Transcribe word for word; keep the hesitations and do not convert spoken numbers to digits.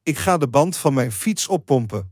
Ik ga de band van mijn fiets oppompen.